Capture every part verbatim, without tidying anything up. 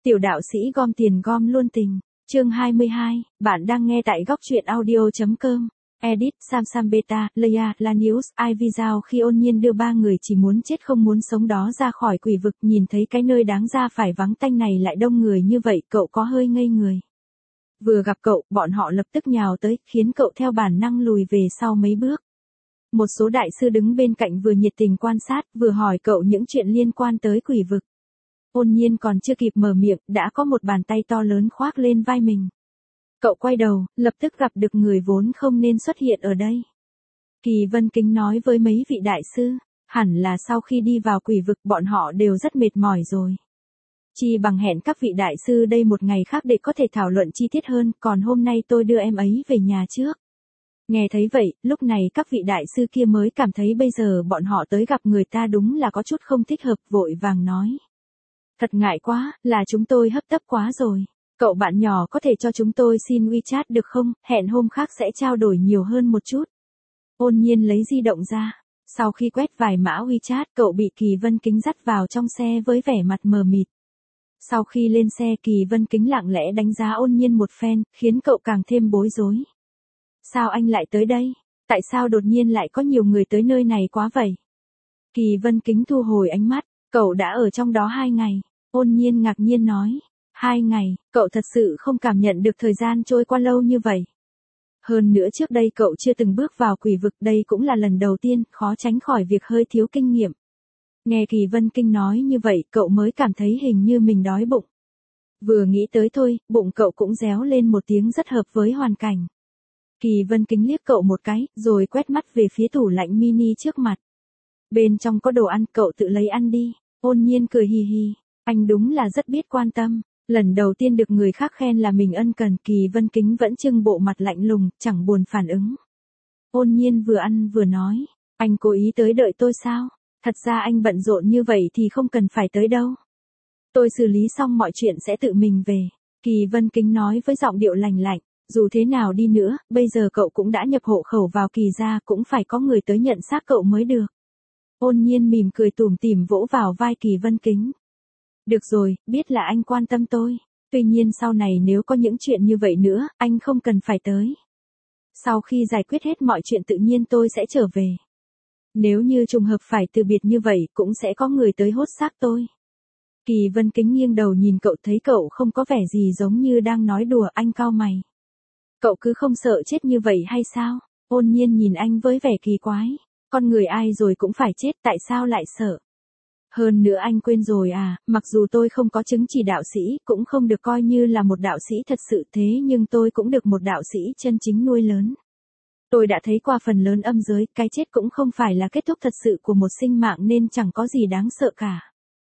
Tiểu đạo sĩ gom tiền gom luôn tình. Chương hai mươi hai, bạn đang nghe tại góc truyện audio.com. Edit, Sam Sam Beta, Leia, Lanius, Ivy Giao khi Ôn Nhiên đưa ba người chỉ muốn chết không muốn sống đó ra khỏi quỷ vực, nhìn thấy cái nơi đáng ra phải vắng tanh này lại đông người như vậy, cậu có hơi ngây người. Vừa gặp cậu, bọn họ lập tức nhào tới, khiến cậu theo bản năng lùi về sau mấy bước. Một số đại sư đứng bên cạnh vừa nhiệt tình quan sát, vừa hỏi cậu những chuyện liên quan tới quỷ vực. Ôn Nhiên còn chưa kịp mở miệng, đã có một bàn tay to lớn khoác lên vai mình. Cậu quay đầu, lập tức gặp được người vốn không nên xuất hiện ở đây. Kỳ Vân Kính nói với mấy vị đại sư, hẳn là sau khi đi vào quỷ vực bọn họ đều rất mệt mỏi rồi. Chi bằng hẹn các vị đại sư đây một ngày khác để có thể thảo luận chi tiết hơn, còn hôm nay tôi đưa em ấy về nhà trước. Nghe thấy vậy, lúc này các vị đại sư kia mới cảm thấy bây giờ bọn họ tới gặp người ta đúng là có chút không thích hợp, vội vàng nói. Thật ngại quá, là chúng tôi hấp tấp quá rồi. Cậu bạn nhỏ có thể cho chúng tôi xin WeChat được không, hẹn hôm khác sẽ trao đổi nhiều hơn một chút. Ôn Nhiên lấy di động ra. Sau khi quét vài mã WeChat, cậu bị Kỳ Vân Kính dắt vào trong xe với vẻ mặt mờ mịt. Sau khi lên xe, Kỳ Vân Kính lặng lẽ đánh giá Ôn Nhiên một phen, khiến cậu càng thêm bối rối. Sao anh lại tới đây? Tại sao đột nhiên lại có nhiều người tới nơi này quá vậy? Kỳ Vân Kính thu hồi ánh mắt, cậu đã ở trong đó hai ngày. Ôn Nhiên ngạc nhiên nói. Hai ngày, cậu thật sự không cảm nhận được thời gian trôi qua lâu như vậy. Hơn nữa trước đây cậu chưa từng bước vào quỷ vực, đây cũng là lần đầu tiên, khó tránh khỏi việc hơi thiếu kinh nghiệm. Nghe Kỳ Vân Kính nói như vậy, cậu mới cảm thấy hình như mình đói bụng. Vừa nghĩ tới thôi, bụng cậu cũng réo lên một tiếng rất hợp với hoàn cảnh. Kỳ Vân Kính liếc cậu một cái, rồi quét mắt về phía tủ lạnh mini trước mặt. Bên trong có đồ ăn, cậu tự lấy ăn đi. Ôn Nhiên cười hì hì, anh đúng là rất biết quan tâm. Lần đầu tiên được người khác khen là mình ân cần, Kỳ Vân Kính vẫn trưng bộ mặt lạnh lùng, chẳng buồn phản ứng. Ôn Nhiên vừa ăn vừa nói, anh cố ý tới đợi tôi sao? Thật ra anh bận rộn như vậy thì không cần phải tới đâu. Tôi xử lý xong mọi chuyện sẽ tự mình về. Kỳ Vân Kính nói với giọng điệu lành lạnh, dù thế nào đi nữa, bây giờ cậu cũng đã nhập hộ khẩu vào Kỳ gia, cũng phải có người tới nhận xác cậu mới được. Ôn Nhiên mỉm cười tủm tỉm vỗ vào vai Kỳ Vân Kính. Được rồi, biết là anh quan tâm tôi. Tuy nhiên sau này nếu có những chuyện như vậy nữa, anh không cần phải tới. Sau khi giải quyết hết mọi chuyện tự nhiên tôi sẽ trở về. Nếu như trùng hợp phải từ biệt như vậy, cũng sẽ có người tới hốt xác tôi. Kỳ Vân Kính nghiêng đầu nhìn cậu, thấy cậu không có vẻ gì giống như đang nói đùa, anh cau mày. Cậu cứ không sợ chết như vậy hay sao? Ôn Nhiên nhìn anh với vẻ kỳ quái. Con người ai rồi cũng phải chết, tại sao lại sợ? Hơn nữa anh quên rồi à, mặc dù tôi không có chứng chỉ đạo sĩ, cũng không được coi như là một đạo sĩ thật sự, thế nhưng tôi cũng được một đạo sĩ chân chính nuôi lớn. Tôi đã thấy qua phần lớn âm giới, cái chết cũng không phải là kết thúc thật sự của một sinh mạng nên chẳng có gì đáng sợ cả.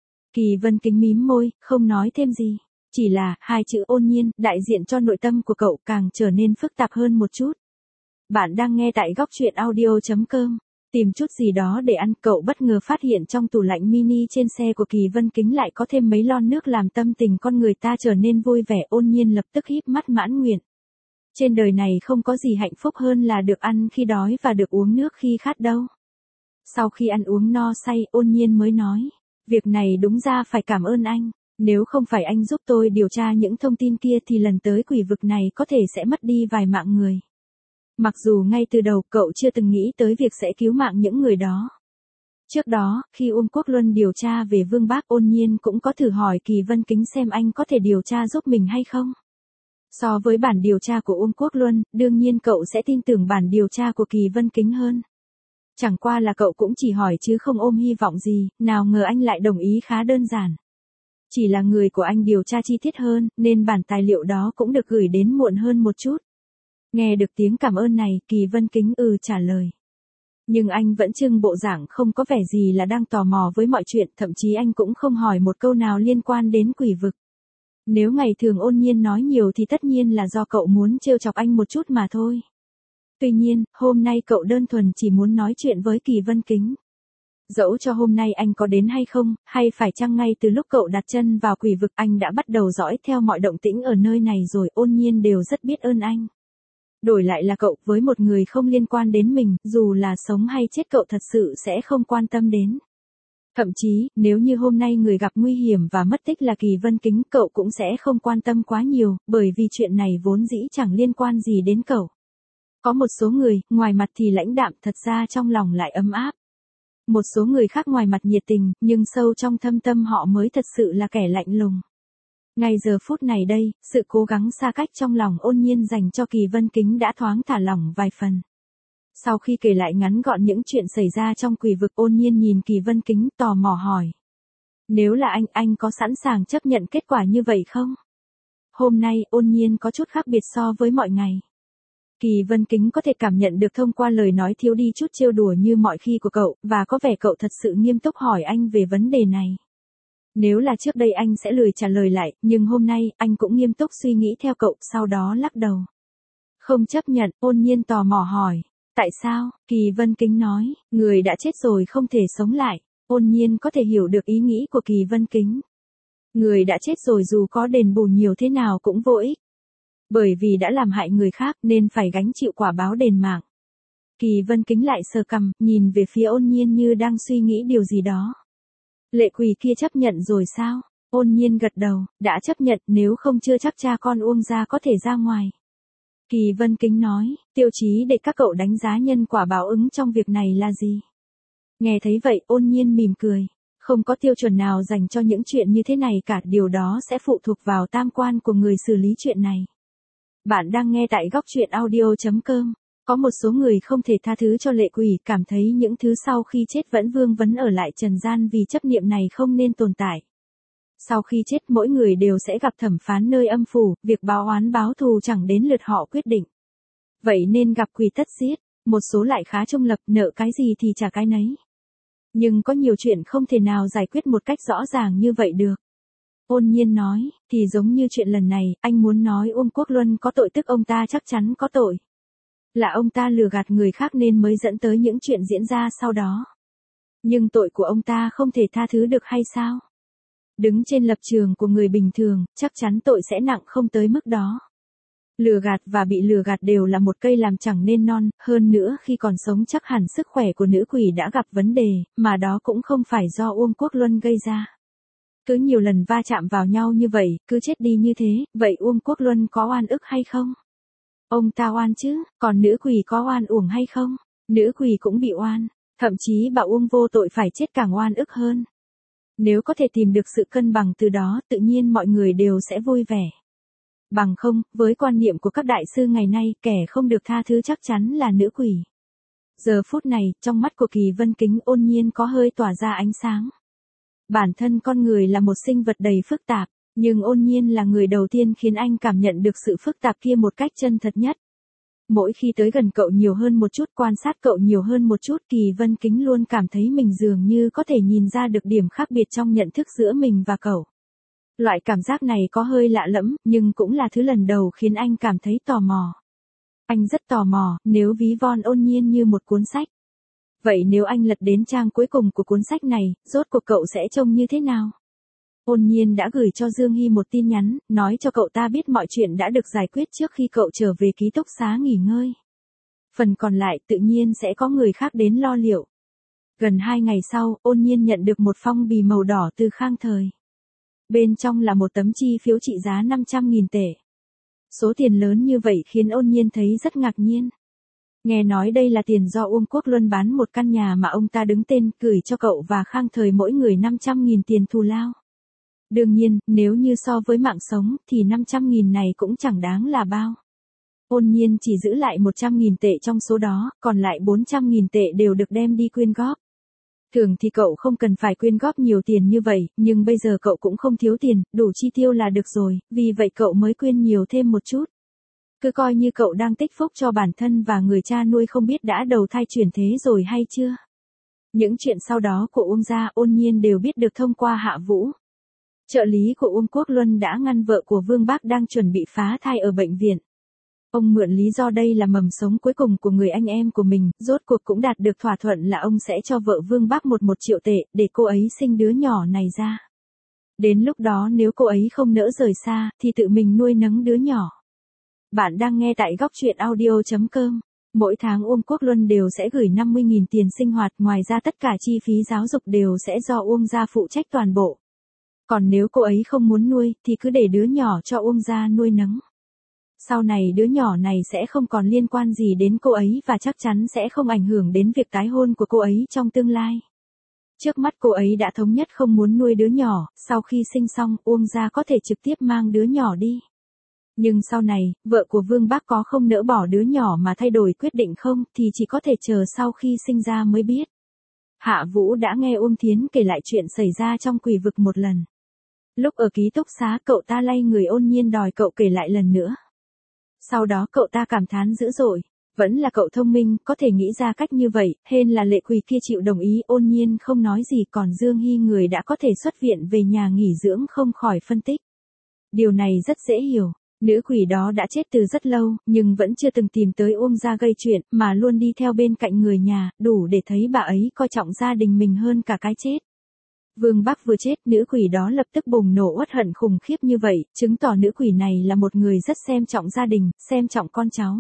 Kỳ Vân Kính mím môi, không nói thêm gì. Chỉ là, hai chữ Ôn Nhiên, đại diện cho nội tâm của cậu càng trở nên phức tạp hơn một chút. Bạn đang nghe tại góc truyện audio.com. Tìm chút gì đó để ăn, cậu bất ngờ phát hiện trong tủ lạnh mini trên xe của Kỳ Vân Kính lại có thêm mấy lon nước làm tâm tình con người ta trở nên vui vẻ. Ôn Nhiên lập tức híp mắt mãn nguyện. Trên đời này không có gì hạnh phúc hơn là được ăn khi đói và được uống nước khi khát đâu. Sau khi ăn uống no say, Ôn Nhiên mới nói, việc này đúng ra phải cảm ơn anh. Nếu không phải anh giúp tôi điều tra những thông tin kia thì lần tới quỷ vực này có thể sẽ mất đi vài mạng người. Mặc dù ngay từ đầu cậu chưa từng nghĩ tới việc sẽ cứu mạng những người đó. Trước đó, khi Uông Quốc Luân điều tra về Vương Bác, Ôn Nhiên cũng có thử hỏi Kỳ Vân Kính xem anh có thể điều tra giúp mình hay không. So với bản điều tra của Uông Quốc Luân, đương nhiên cậu sẽ tin tưởng bản điều tra của Kỳ Vân Kính hơn. Chẳng qua là cậu cũng chỉ hỏi chứ không ôm hy vọng gì, nào ngờ anh lại đồng ý khá đơn giản. Chỉ là người của anh điều tra chi tiết hơn, nên bản tài liệu đó cũng được gửi đến muộn hơn một chút. Nghe được tiếng cảm ơn này, Kỳ Vân Kính ừ trả lời. Nhưng anh vẫn trưng bộ dạng không có vẻ gì là đang tò mò với mọi chuyện, thậm chí anh cũng không hỏi một câu nào liên quan đến quỷ vực. Nếu ngày thường Ôn Nhiên nói nhiều thì tất nhiên là do cậu muốn trêu chọc anh một chút mà thôi. Tuy nhiên, hôm nay cậu đơn thuần chỉ muốn nói chuyện với Kỳ Vân Kính. Dẫu cho hôm nay anh có đến hay không, hay phải chăng ngay từ lúc cậu đặt chân vào quỷ vực anh đã bắt đầu dõi theo mọi động tĩnh ở nơi này rồi, Ôn Nhiên đều rất biết ơn anh. Đổi lại là cậu với một người không liên quan đến mình, dù là sống hay chết cậu thật sự sẽ không quan tâm đến. Thậm chí, nếu như hôm nay người gặp nguy hiểm và mất tích là Kỳ Vân Kính, cậu cũng sẽ không quan tâm quá nhiều, bởi vì chuyện này vốn dĩ chẳng liên quan gì đến cậu. Có một số người, ngoài mặt thì lãnh đạm, thật ra trong lòng lại ấm áp. Một số người khác ngoài mặt nhiệt tình, nhưng sâu trong thâm tâm họ mới thật sự là kẻ lạnh lùng. Ngay giờ phút này đây, sự cố gắng xa cách trong lòng Ôn Nhiên dành cho Kỳ Vân Kính đã thoáng thả lỏng vài phần. Sau khi kể lại ngắn gọn những chuyện xảy ra trong quỷ vực, Ôn Nhiên nhìn Kỳ Vân Kính tò mò hỏi. Nếu là anh, anh có sẵn sàng chấp nhận kết quả như vậy không? Hôm nay, Ôn Nhiên có chút khác biệt so với mọi ngày. Kỳ Vân Kính có thể cảm nhận được thông qua lời nói thiếu đi chút trêu đùa như mọi khi của cậu, và có vẻ cậu thật sự nghiêm túc hỏi anh về vấn đề này. Nếu là trước đây anh sẽ lười trả lời lại, nhưng hôm nay, anh cũng nghiêm túc suy nghĩ theo cậu, sau đó lắc đầu. Không chấp nhận, Ôn Nhiên tò mò hỏi. Tại sao? Kỳ Vân Kính nói, người đã chết rồi không thể sống lại. Ôn Nhiên có thể hiểu được ý nghĩ của Kỳ Vân Kính. Người đã chết rồi dù có đền bù nhiều thế nào cũng vô ích. Bởi vì đã làm hại người khác nên phải gánh chịu quả báo đền mạng. Kỳ Vân Kính lại sờ cằm, nhìn về phía Ôn Nhiên như đang suy nghĩ điều gì đó. Lệ quỷ kia chấp nhận rồi sao? Ôn Nhiên gật đầu, đã chấp nhận, nếu không chưa chắc cha con Uông gia có thể ra ngoài. Kỳ Vân Kính nói, tiêu chí để các cậu đánh giá nhân quả báo ứng trong việc này là gì? Nghe thấy vậy, Ôn Nhiên mỉm cười. Không có tiêu chuẩn nào dành cho những chuyện như thế này cả, điều đó sẽ phụ thuộc vào tam quan của người xử lý chuyện này. Bạn đang nghe tại góc truyện audio chấm com. Có một số người không thể tha thứ cho lệ quỷ, cảm thấy những thứ sau khi chết vẫn vương vấn ở lại trần gian vì chấp niệm này không nên tồn tại. Sau khi chết mỗi người đều sẽ gặp thẩm phán nơi âm phủ, việc báo oán báo thù chẳng đến lượt họ quyết định. Vậy nên gặp quỷ tất giết, một số lại khá trung lập, nợ cái gì thì trả cái nấy. Nhưng có nhiều chuyện không thể nào giải quyết một cách rõ ràng như vậy được. Ôn Nhiên nói, thì giống như chuyện lần này, anh muốn nói Uông Quốc Luân có tội tức ông ta chắc chắn có tội. Là ông ta lừa gạt người khác nên mới dẫn tới những chuyện diễn ra sau đó. Nhưng tội của ông ta không thể tha thứ được hay sao? Đứng trên lập trường của người bình thường, chắc chắn tội sẽ nặng không tới mức đó. Lừa gạt và bị lừa gạt đều là một cây làm chẳng nên non, hơn nữa khi còn sống chắc hẳn sức khỏe của nữ quỷ đã gặp vấn đề, mà đó cũng không phải do Uông Quốc Luân gây ra. Cứ nhiều lần va chạm vào nhau như vậy, cứ chết đi như thế, vậy Uông Quốc Luân có oan ức hay không? Ông ta oan chứ, còn nữ quỷ có oan uổng hay không? Nữ quỷ cũng bị oan, thậm chí bà Uông vô tội phải chết càng oan ức hơn. Nếu có thể tìm được sự cân bằng từ đó, tự nhiên mọi người đều sẽ vui vẻ. Bằng không, với quan niệm của các đại sư ngày nay, kẻ không được tha thứ chắc chắn là nữ quỷ. Giờ phút này, trong mắt của Kỳ Vân Kính, Ôn Nhiên có hơi tỏa ra ánh sáng. Bản thân con người là một sinh vật đầy phức tạp, nhưng Ôn Nhiên là người đầu tiên khiến anh cảm nhận được sự phức tạp kia một cách chân thật nhất. Mỗi khi tới gần cậu nhiều hơn một chút, quan sát cậu nhiều hơn một chút, Kỳ Vân Kính luôn cảm thấy mình dường như có thể nhìn ra được điểm khác biệt trong nhận thức giữa mình và cậu. Loại cảm giác này có hơi lạ lẫm, nhưng cũng là thứ lần đầu khiến anh cảm thấy tò mò. Anh rất tò mò, nếu ví von Ôn Nhiên như một cuốn sách. Vậy nếu anh lật đến trang cuối cùng của cuốn sách này, rốt cuộc cậu sẽ trông như thế nào? Ôn Nhiên đã gửi cho Dương Hy một tin nhắn, nói cho cậu ta biết mọi chuyện đã được giải quyết trước khi cậu trở về ký túc xá nghỉ ngơi. Phần còn lại tự nhiên sẽ có người khác đến lo liệu. Gần hai ngày sau, Ôn Nhiên nhận được một phong bì màu đỏ từ Khang Thời. Bên trong là một tấm chi phiếu trị giá năm trăm nghìn tệ. Số tiền lớn như vậy khiến Ôn Nhiên thấy rất ngạc nhiên. Nghe nói đây là tiền do Uông Quốc Luân bán một căn nhà mà ông ta đứng tên, gửi cho cậu và Khang Thời mỗi người năm trăm nghìn tiền thù lao. Đương nhiên, nếu như so với mạng sống, thì năm trăm nghìn này cũng chẳng đáng là bao. Ôn Nhiên chỉ giữ lại một trăm nghìn tệ trong số đó, còn lại bốn trăm nghìn tệ đều được đem đi quyên góp. Thường thì cậu không cần phải quyên góp nhiều tiền như vậy, nhưng bây giờ cậu cũng không thiếu tiền, đủ chi tiêu là được rồi, vì vậy cậu mới quyên nhiều thêm một chút. Cứ coi như cậu đang tích phúc cho bản thân và người cha nuôi không biết đã đầu thai chuyển thế rồi hay chưa. Những chuyện sau đó của Uông gia, Ôn Nhiên đều biết được thông qua Hạ Vũ. Trợ lý của Uông Quốc Luân đã ngăn vợ của Vương Bác đang chuẩn bị phá thai ở bệnh viện. Ông mượn lý do đây là mầm sống cuối cùng của người anh em của mình, rốt cuộc cũng đạt được thỏa thuận là ông sẽ cho vợ Vương Bác một một triệu tệ, để cô ấy sinh đứa nhỏ này ra. Đến lúc đó nếu cô ấy không nỡ rời xa, thì tự mình nuôi nấng đứa nhỏ. Bạn đang nghe tại góc truyện audio chấm com. Mỗi tháng Uông Quốc Luân đều sẽ gửi năm mươi nghìn tiền sinh hoạt, ngoài ra tất cả chi phí giáo dục đều sẽ do Uông gia phụ trách toàn bộ. Còn nếu cô ấy không muốn nuôi, thì cứ để đứa nhỏ cho Uông gia nuôi nấng. Sau này đứa nhỏ này sẽ không còn liên quan gì đến cô ấy và chắc chắn sẽ không ảnh hưởng đến việc tái hôn của cô ấy trong tương lai. Trước mắt cô ấy đã thống nhất không muốn nuôi đứa nhỏ, sau khi sinh xong, Uông gia có thể trực tiếp mang đứa nhỏ đi. Nhưng sau này, vợ của Vương Bác có không nỡ bỏ đứa nhỏ mà thay đổi quyết định không, thì chỉ có thể chờ sau khi sinh ra mới biết. Hạ Vũ đã nghe Uông Thiến kể lại chuyện xảy ra trong quỷ vực một lần. Lúc ở ký túc xá cậu ta lay người Ôn Nhiên đòi cậu kể lại lần nữa. Sau đó cậu ta cảm thán dữ dội. Vẫn là cậu thông minh, có thể nghĩ ra cách như vậy, hên là Lệ Quỳ kia chịu đồng ý. Ôn Nhiên không nói gì, còn Dương Hy người đã có thể xuất viện về nhà nghỉ dưỡng không khỏi phân tích. Điều này rất dễ hiểu. Nữ quỷ đó đã chết từ rất lâu, nhưng vẫn chưa từng tìm tới Uông gia gây chuyện, mà luôn đi theo bên cạnh người nhà, đủ để thấy bà ấy coi trọng gia đình mình hơn cả cái chết. Vương Bắc vừa chết, nữ quỷ đó lập tức bùng nổ uất hận khủng khiếp như vậy, chứng tỏ nữ quỷ này là một người rất xem trọng gia đình, xem trọng con cháu.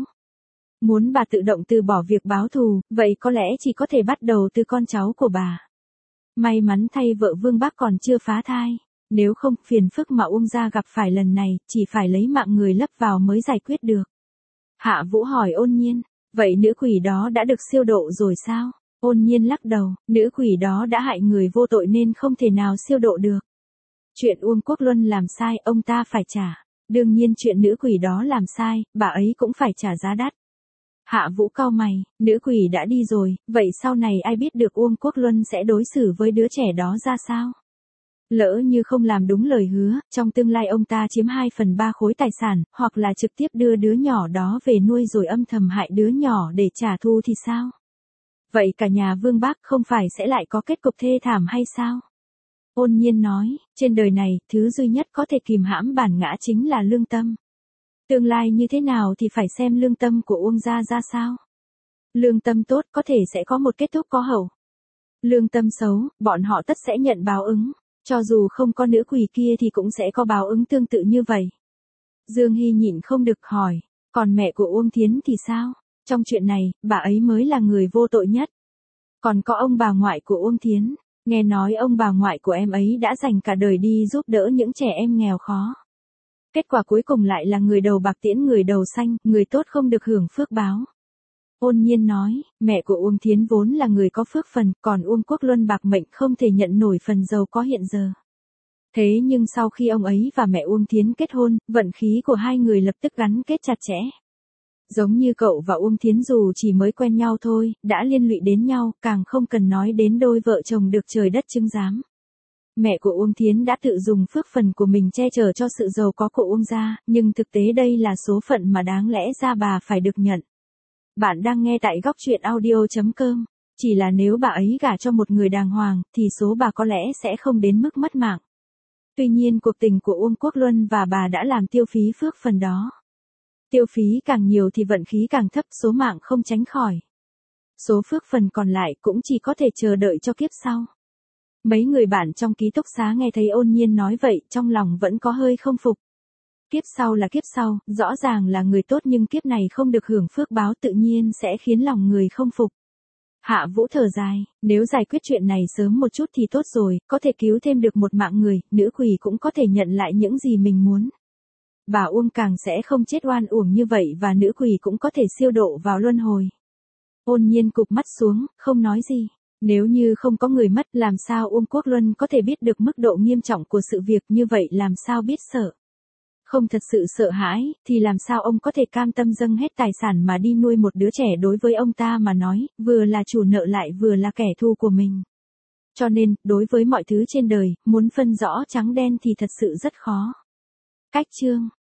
Muốn bà tự động từ bỏ việc báo thù, vậy có lẽ chỉ có thể bắt đầu từ con cháu của bà. May mắn thay vợ Vương Bắc còn chưa phá thai. Nếu không, phiền phức mà Uông gia gặp phải lần này, chỉ phải lấy mạng người lấp vào mới giải quyết được. Hạ Vũ hỏi Ôn Nhiên, vậy nữ quỷ đó đã được siêu độ rồi sao? Ôn Nhiên lắc đầu, nữ quỷ đó đã hại người vô tội nên không thể nào siêu độ được. Chuyện Uông Quốc Luân làm sai, ông ta phải trả. Đương nhiên chuyện nữ quỷ đó làm sai, bà ấy cũng phải trả giá đắt. Hạ Vũ cau mày, nữ quỷ đã đi rồi, vậy sau này ai biết được Uông Quốc Luân sẽ đối xử với đứa trẻ đó ra sao? Lỡ như không làm đúng lời hứa, trong tương lai ông ta chiếm hai phần ba khối tài sản, hoặc là trực tiếp đưa đứa nhỏ đó về nuôi rồi âm thầm hại đứa nhỏ để trả thù thì sao? Vậy cả nhà Vương Bác không phải sẽ lại có kết cục thê thảm hay sao? Ôn Nhiên nói, trên đời này, thứ duy nhất có thể kìm hãm bản ngã chính là lương tâm. Tương lai như thế nào thì phải xem lương tâm của Uông gia ra sao. Lương tâm tốt có thể sẽ có một kết thúc có hậu. Lương tâm xấu, bọn họ tất sẽ nhận báo ứng. Cho dù không có nữ quỷ kia thì cũng sẽ có báo ứng tương tự như vậy. Dương Hy nhịn không được hỏi, còn mẹ của Uông Thiến thì sao? Trong chuyện này, bà ấy mới là người vô tội nhất. Còn có ông bà ngoại của Uông Thiến, nghe nói ông bà ngoại của em ấy đã dành cả đời đi giúp đỡ những trẻ em nghèo khó. Kết quả cuối cùng lại là người đầu bạc tiễn người đầu xanh, người tốt không được hưởng phước báo. Ôn Nhiên nói, mẹ của Uông Thiến vốn là người có phước phần, còn Uông Quốc Luân bạc mệnh không thể nhận nổi phần giàu có hiện giờ. Thế nhưng sau khi ông ấy và mẹ Uông Thiến kết hôn, vận khí của hai người lập tức gắn kết chặt chẽ. Giống như cậu và Uông Thiến dù chỉ mới quen nhau thôi, đã liên lụy đến nhau, càng không cần nói đến đôi vợ chồng được trời đất chứng giám. Mẹ của Uông Thiến đã tự dùng phước phần của mình che chở cho sự giàu có của Uông gia, nhưng thực tế đây là số phận mà đáng lẽ ra bà phải được nhận. Bạn đang nghe tại góc truyện audio chấm com. Chỉ là nếu bà ấy gả cho một người đàng hoàng, thì số bà có lẽ sẽ không đến mức mất mạng. Tuy nhiên cuộc tình của Uông Quốc Luân và bà đã làm tiêu phí phước phần đó. Tiêu phí càng nhiều thì vận khí càng thấp, số mạng không tránh khỏi. Số phước phần còn lại cũng chỉ có thể chờ đợi cho kiếp sau. Mấy người bạn trong ký túc xá nghe thấy Ôn Nhiên nói vậy, trong lòng vẫn có hơi không phục. Kiếp sau là kiếp sau, rõ ràng là người tốt nhưng kiếp này không được hưởng phước báo tự nhiên sẽ khiến lòng người không phục. Hạ Vũ thở dài, nếu giải quyết chuyện này sớm một chút thì tốt rồi, có thể cứu thêm được một mạng người, nữ quỷ cũng có thể nhận lại những gì mình muốn. Bà Uông càng sẽ không chết oan uổng như vậy và nữ quỷ cũng có thể siêu độ vào luân hồi. Ôn Nhiên cụp mắt xuống, không nói gì. Nếu như không có người mất, làm sao Uông Quốc Luân có thể biết được mức độ nghiêm trọng của sự việc, như vậy làm sao biết sợ? Không thật sự sợ hãi, thì làm sao ông có thể cam tâm dâng hết tài sản mà đi nuôi một đứa trẻ? Đối với ông ta mà nói, vừa là chủ nợ lại vừa là kẻ thù của mình. Cho nên, đối với mọi thứ trên đời, muốn phân rõ trắng đen thì thật sự rất khó. Cách chương